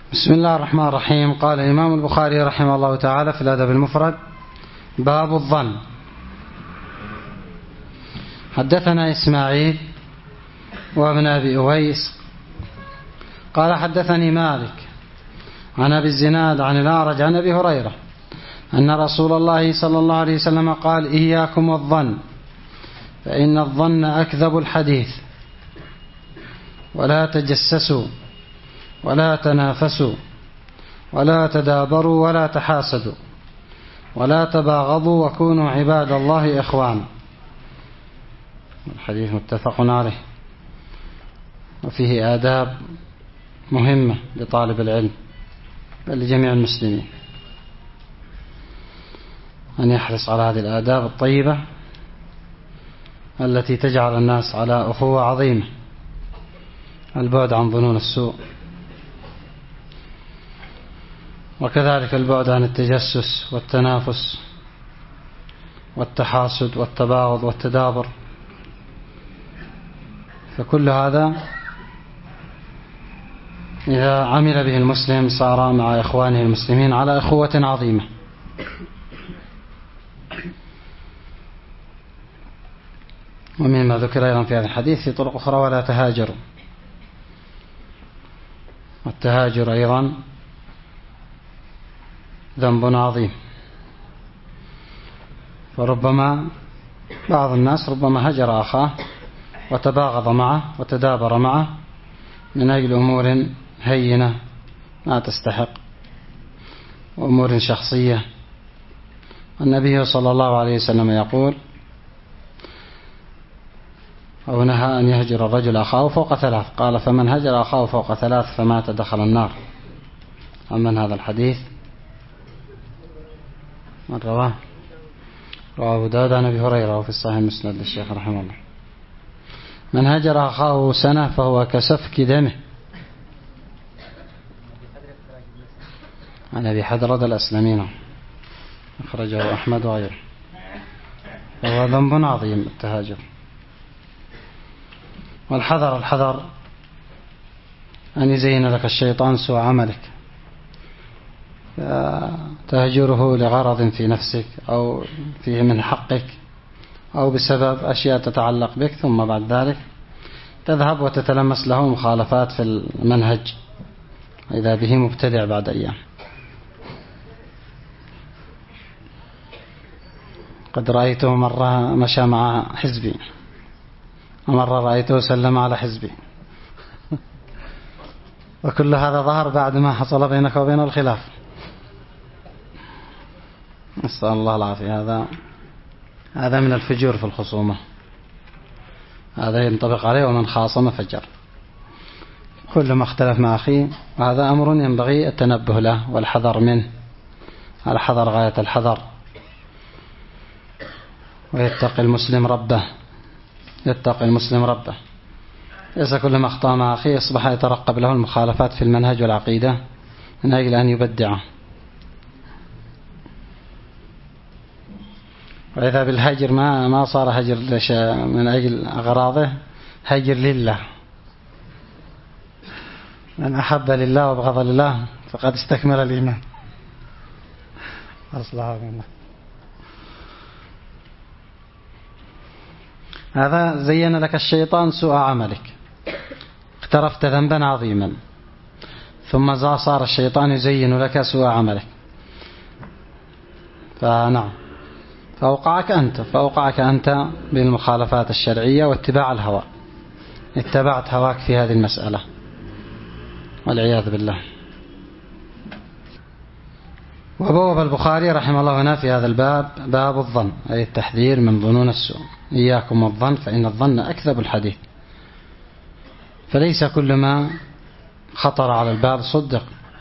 بسم الله الرحمن الرحيم. قال الإمام البخاري رحمه الله تعالى في الأدب المفرد: باب الظن. حدثنا إسماعيل وابن أبي أويس قال حدثني مالك عن أبي الزناد عن الأعرج عن أبي هريرة أن رسول الله صلى الله عليه وسلم قال: إياكم والظن فإن الظن أكذب الحديث، ولا تجسسوا ولا تنافسوا ولا تدابروا ولا تحاسدوا ولا تباغضوا وكونوا عباد الله إخوانا. الحديث متفق عليه، وفيه آداب مهمة لطالب العلم بل لجميع المسلمين أن يحرص على هذه الآداب الطيبة التي تجعل الناس على أخوة عظيمة: البعد عن ظنون السوء، وكذلك البعد عن التجسس والتنافس والتحاسد والتباغض والتدابر. فكل هذا إذا عمل به المسلم صار مع إخوانه المسلمين على أخوة عظيمة. ومما ذكر أيضا في هذا الحديث في طرق أخرى: ولا تهاجروا. والتهاجر أيضا ذنب عظيم، فربما بعض الناس ربما هجر أخاه وتباغض معه وتدابر معه من أجل أمور هينة ما تستحق وأمور شخصية. النبي صلى الله عليه وسلم يقول أو نهى أن يهجر الرجل أخاه فوق 3، قال: فمن هجر أخاه فوق 3 فمات دخل النار. أما هذا الحديث من رواه أبو داود عن أبي هريرة وفي الصحيح المسند للشيخ رحمه الله: من هجر أخاه سنة فهو كسفك دمه. عن أبي حدرد الأسلمين أخرجه أحمد وغيره. فهو ذنب عظيم التهاجر. والحذر أن يزين لك الشيطان سوء عملك، تهجره لغرض في نفسك أو فيه من حقك أو بسبب أشياء تتعلق بك، ثم بعد ذلك تذهب وتتلمس له مخالفات في المنهج إذا به مبتدع بعد أيام. قد رأيته مرة مشى مع حزبي، ومرة رأيته سلم على حزبي، وكل هذا ظهر بعد ما حصل بينك وبين الخلاف. نسأل الله العافية. هذا من الفجور في الخصومة، هذا ينطبق عليه ومن خاصم فجر. كل ما اختلف مع أخيه، وهذا أمر ينبغي التنبه له والحذر منه، الحذر غاية الحذر. ويتقي المسلم ربه، يتقي المسلم ربه. ليس كل ما اخطأ مع أخيه يصبح يترقب له المخالفات في المنهج والعقيدة من أجل أن يبدعه. وإذا بالهجر ما صار هجر من أجل أغراضه، هجر لله. من أحب لله وابغض لله فقد استكمل الإيمان. أصلها بالله. هذا زين لك الشيطان سوء عملك، اقترفت ذنبا عظيما، ثم صار الشيطان يزين لك سوء عملك، فنعم، فأوقعك أنت بالمخالفات الشرعية واتباع الهوى. اتبعت هواك في هذه المسألة والعياذ بالله. وبوب البخاري رحمه الله هنا في هذا الباب: باب الظن، أي التحذير من ظنون السوء. إياكم والظن فإن الظن أكذب الحديث. فليس كل ما خطر على الباب صدق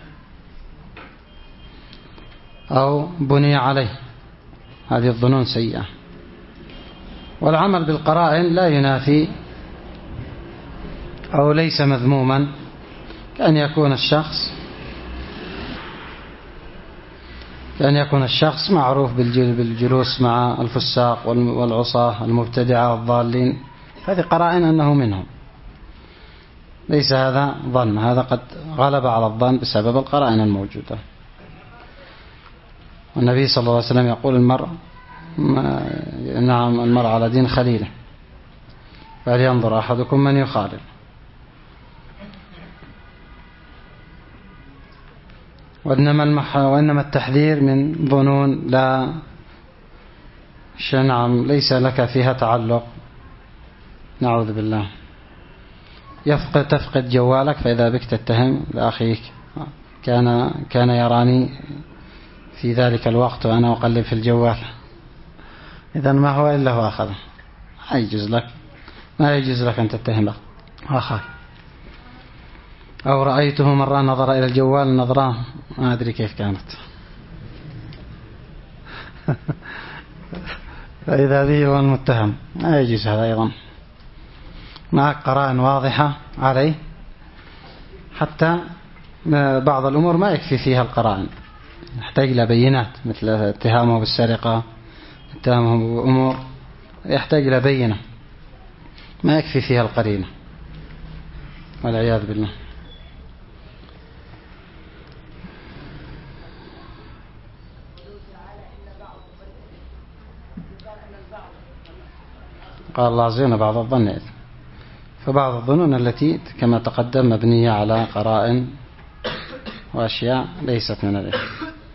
أو بني عليه، هذه الظنون سيئة. والعمل بالقرائن لا ينافي أو ليس مذموما، كأن يكون الشخص معروف بالجلوس مع الفساق والعصاة المبتدعة والضالين، هذه قرائن أنه منهم. ليس هذا ظن، هذا قد غلب على الظن بسبب القرائن الموجودة. والنبي صلى الله عليه وسلم يقول المرء على دين خليله، فلينظر أحدكم من يخالل. وإنما التحذير من ظنون لا ليس لك فيها تعلق، نعوذ بالله. تفقد جوالك فإذا بك تتهم لأخيك كان يراني في ذلك الوقت وأنا أقلب في الجوال، إذن ما هو إلا هو أخذه. ما يجوز لك أن تتهم أخاك. أو رأيته مرة نظر إلى الجوال نظرة ما أدري كيف كانت فإذا به هو المتهم، ما يجوز هذا أيضا. معك قرائن واضحة عليه، حتى بعض الأمور ما يكفي فيها القرائن، يحتاج إلى بينات، مثل اتهامه بالسرقة، اتهامه بأمور يحتاج إلى بينة، ما يكفي فيها القرينة، والعياذ بالله. قال الله عز وجل بعض الظن، فبعض الظنون التي كما تقدم مبنية على قرائن وأشياء ليست من الإثم.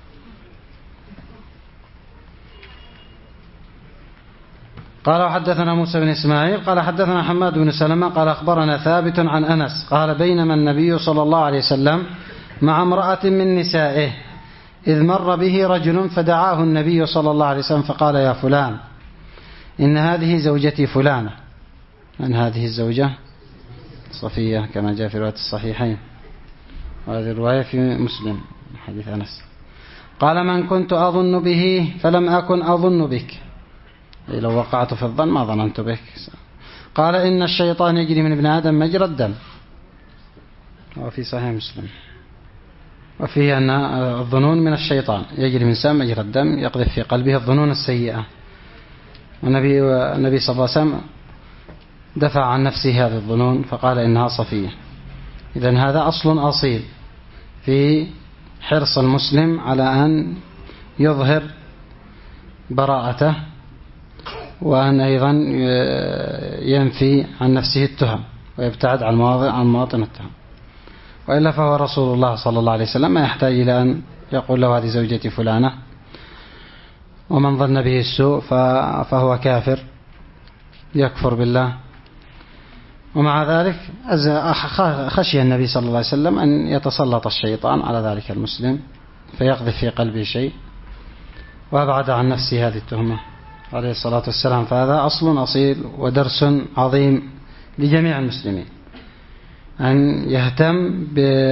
قال وحدثنا موسى بن إسماعيل قال حدثنا حماد بن سلمة قال أخبرنا ثابت عن أنس قال بينما النبي صلى الله عليه وسلم مع امرأة من نسائه إذ مر به رجل فدعاه النبي صلى الله عليه وسلم فقال يا فلان إن هذه زوجتي فلانة. من هذه الزوجة؟ صفية، كما جاء في رواية الصحيحين، وهذه الرواية في مسلم حديث أنس. قال من كنت أظن به فلم أكن أظن بك، لو وقعت في الظن ما ظننت بك. قال إن الشيطان يجري من ابن آدم مجرى الدم، وفي صحيح مسلم. وفيه أن الظنون من الشيطان، يجري من الإنسان مجرى الدم، يقذف في قلبه الظنون السيئة. والنبي صلى الله عليه وسلم دفع عن نفسه هذه الظنون فقال إنها صفية. إذن هذا أصل أصيل في حرص المسلم على أن يظهر براءته، وأن أيضا ينفي عن نفسه التهم ويبتعد عن مواطن التهم. وإلا فهو رسول الله صلى الله عليه وسلم ما يحتاج إلى أن يقول له هذه زوجتي فلانة، ومن ظن به السوء فهو كافر يكفر بالله. ومع ذلك خشي النبي صلى الله عليه وسلم أن يتسلط الشيطان على ذلك المسلم فيقذف في قلبه شيء، وأبعد عن نفسه هذه التهمة عليه الصلاة والسلام. فهذا أصل أصيل ودرس عظيم لجميع المسلمين، أن يهتم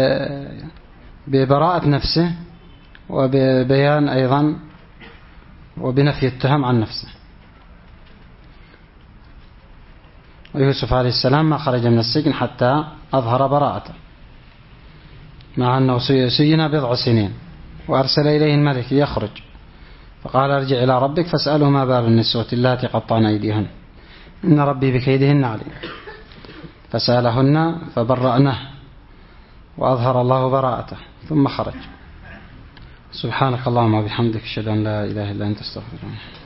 ببراءة نفسه وببيان أيضا وبنفي التهم عن نفسه. ويوسف عليه السلام ما خرج من السجن حتى أظهر براءته، مع أنه سجن بضع سنين، وأرسل إليه الملك يخرج فقال ارجع إلى ربك فاسأله ما بال النسوة اللاتي قطعن أيديهن إن ربي بكيدهن عليم. فسألهن فبرأنه وأظهر الله براءته ثم خرج. سبحانك اللهم وبحمدك أشهد أن لا إله إلا أنت استغفرك.